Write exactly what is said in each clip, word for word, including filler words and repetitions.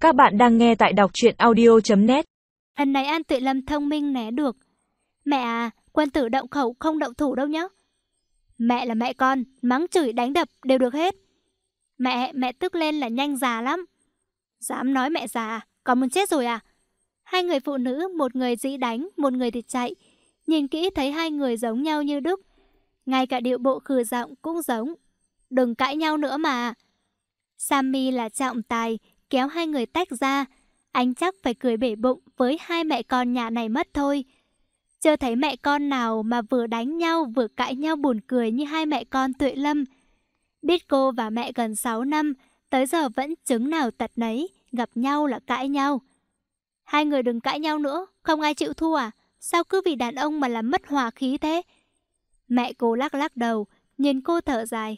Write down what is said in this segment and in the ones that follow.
Các bạn đang nghe tại đọc truyện audio chấm net. Lần này An Tuệ Lâm thông minh né được. Mẹ à, quân tử động khẩu không động thủ đâu nhá. Mẹ là mẹ con, mắng chửi đánh đập đều được hết. Mẹ, mẹ tức lên là nhanh già lắm. Dám nói mẹ già, còn muốn chết rồi à? Hai người phụ nữ, một người dĩ đánh, một người thì chạy. Nhìn kỹ thấy hai người giống nhau như đúc. Ngay cả điệu bộ khừ giọng cũng giống. Đừng cãi nhau nữa mà. Sammy là trọng tài, kéo hai người tách ra. Anh chắc phải cười bể bụng với hai mẹ con nhà này mất thôi. Chưa thấy mẹ con nào mà vừa đánh nhau vừa cãi nhau buồn cười như hai mẹ con Tuệ Lâm. Biết cô và mẹ gần sáu năm, tới giờ vẫn chứng nào tật nấy, gặp nhau là cãi nhau. Hai người đừng cãi nhau nữa, không ai chịu thua à? Sao cứ vì đàn ông mà làm mất hòa khí thế? Mẹ cô lắc lắc đầu, nhìn cô thở dài.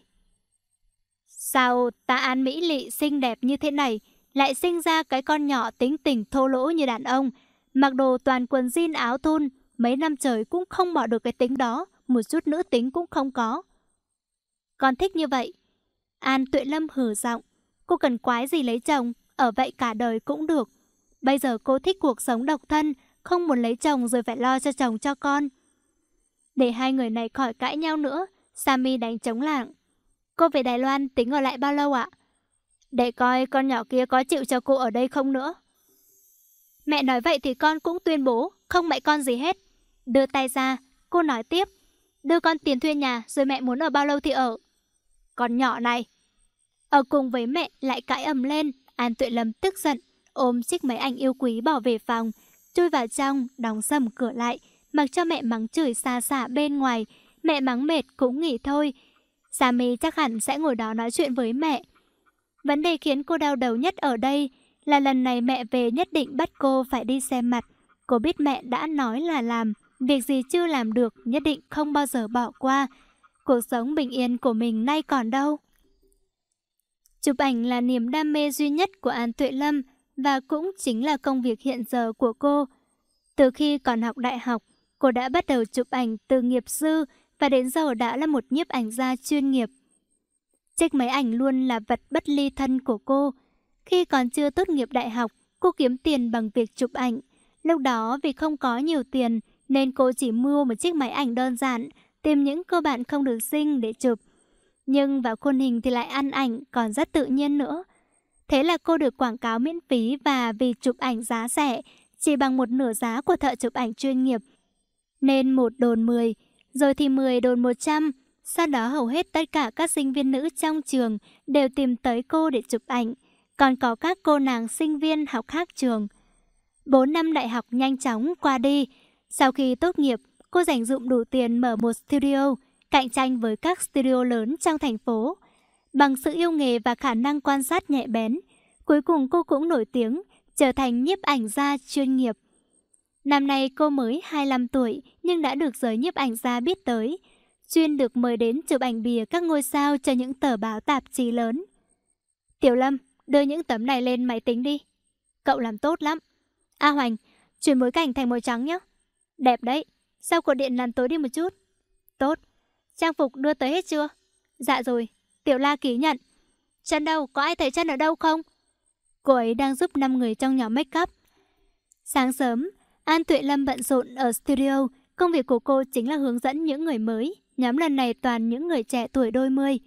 Sao ta An mỹ lị xinh đẹp như thế này, lại sinh ra cái con nhỏ tính tình thô lỗ như đàn ông, mặc đồ toàn quần jean áo thun, mấy năm trời cũng không bỏ được cái tính đó, một chút nữ tính cũng không có. Con thích như vậy. An Tuệ Lâm hừ giọng, cô cần quái gì lấy chồng, ở vậy cả đời cũng được. Bây giờ cô thích cuộc sống độc thân, không muốn lấy chồng rồi phải lo cho chồng cho con. Để hai người này khỏi cãi nhau nữa, Sammy đánh trống lảng. Cô về Đài Loan tính ở lại bao lâu ạ? Để coi con nhỏ kia có chịu cho cô ở đây không nữa. Mẹ nói vậy thì con cũng tuyên bố không mẹ con gì hết. Đưa tay ra, cô nói tiếp. Đưa con tiền thuê nhà rồi mẹ muốn ở bao lâu thì ở. Con nhỏ này. Ở cùng với mẹ lại cãi ầm lên. An Tuệ Lâm tức giận, ôm chiếc máy ảnh yêu quý bỏ về phòng, chui vào trong, đóng sầm cửa lại, mặc cho mẹ mắng chửi xa xả bên ngoài. Mẹ mắng mệt cũng nghỉ thôi. Sammy chắc hẳn sẽ ngồi đó nói chuyện với mẹ. Vấn đề khiến cô đau đầu nhất ở đây là lần này mẹ về nhất định bắt cô phải đi xem mặt. Cô biết mẹ đã nói là làm, việc gì chưa làm được nhất định không bao giờ bỏ qua. Cuộc sống bình yên của mình nay còn đâu. Chụp ảnh là niềm đam mê duy nhất của An Tuệ Lâm và cũng chính là công việc hiện giờ của cô. Từ khi còn học đại học, cô đã bắt đầu chụp ảnh từ nghiệp dư và đến giờ đã là một nhiếp ảnh gia chuyên nghiệp. Chiếc máy ảnh luôn là vật bất ly thân của cô. Khi còn chưa tốt nghiệp đại học, cô kiếm tiền bằng việc chụp ảnh. Lúc đó vì không có nhiều tiền nên cô chỉ mua một chiếc máy ảnh đơn giản, tìm những cô bạn không được xinh để chụp. Nhưng vào khuôn hình thì lại ăn ảnh, còn rất tự nhiên nữa. Thế là cô được quảng cáo miễn phí và vì chụp ảnh giá rẻ, chỉ bằng một nửa giá của thợ chụp ảnh chuyên nghiệp. Nên một đồn mười, rồi thì mười đồn một trăm. Sau đó hầu hết tất cả các sinh viên nữ trong trường đều tìm tới cô để chụp ảnh. Còn có các cô nàng sinh viên học khác trường. Bốn năm đại học nhanh chóng qua đi. Sau khi tốt nghiệp, cô dành dụm đủ tiền mở một studio, cạnh tranh với các studio lớn trong thành phố. Bằng sự yêu nghề và khả năng quan sát nhạy bén, cuối cùng cô cũng nổi tiếng, trở thành nhiếp ảnh gia chuyên nghiệp. Năm nay cô mới hai mươi lăm tuổi nhưng đã được giới nhiếp ảnh gia biết tới, chuyên được mời đến chụp ảnh bìa các ngôi sao cho những tờ báo tạp chí lớn. Tiểu Lâm, đưa những tấm này lên máy tính đi. Cậu làm tốt lắm. A Hoành, chuyển bối cảnh thành màu trắng nhé. Đẹp đấy. Sao cột điện làm tối đi một chút? Tốt. Trang phục đưa tới hết chưa? Dạ rồi. Tiểu La ký nhận. Chân đâu? Có ai thấy chân ở đâu không? Cô ấy đang giúp năm người trong nhóm make up. Sáng sớm, An Tuệ Lâm bận rộn ở studio. Công việc của cô chính là hướng dẫn những người mới. Nhóm lần này toàn những người trẻ tuổi đôi mươi.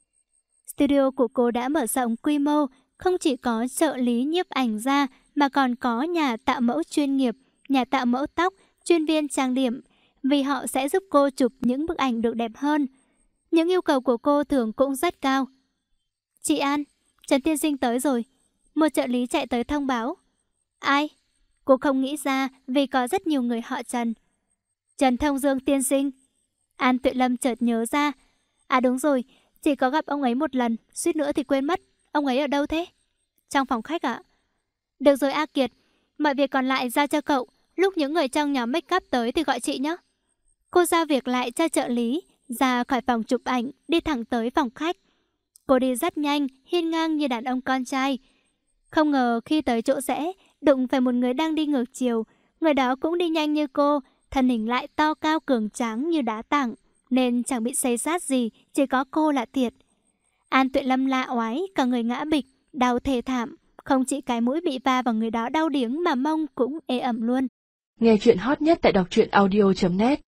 Studio của cô đã mở rộng quy mô, không chỉ có trợ lý nhiếp ảnh gia mà còn có nhà tạo mẫu chuyên nghiệp, nhà tạo mẫu tóc, chuyên viên trang điểm, vì họ sẽ giúp cô chụp những bức ảnh được đẹp hơn. Những yêu cầu của cô thường cũng rất cao. Chị An, Trần tiên sinh tới rồi. Một trợ lý chạy tới thông báo. Ai? Cô không nghĩ ra vì có rất nhiều người họ Trần. Trần Thông Dương tiên sinh. An Tuệ Lâm chợt nhớ ra. À đúng rồi, chỉ có gặp ông ấy một lần, suýt nữa thì quên mất. Ông ấy ở đâu thế? Trong phòng khách ạ. Được rồi A Kiệt, mọi việc còn lại giao cho cậu. Lúc những người trong nhóm make up tới thì gọi chị nhé. Cô giao việc lại cho trợ lý, ra khỏi phòng chụp ảnh, đi thẳng tới phòng khách. Cô đi rất nhanh, hiên ngang như đàn ông con trai. Không ngờ khi tới chỗ rẽ, đụng phải một người đang đi ngược chiều. Người đó cũng đi nhanh như cô, thân hình lại to cao cường tráng như đá tảng, nên chẳng bị xây sát gì, chỉ có cô là thiệt. An Tuệ Lâm lạ oái, cả người ngã bịch, đau thê thảm, Không chỉ cái mũi bị va vào người đó đau điếng mà mông cũng ê ẩm luôn. Nghe chuyện hot nhất tại đọc truyện audio chấm net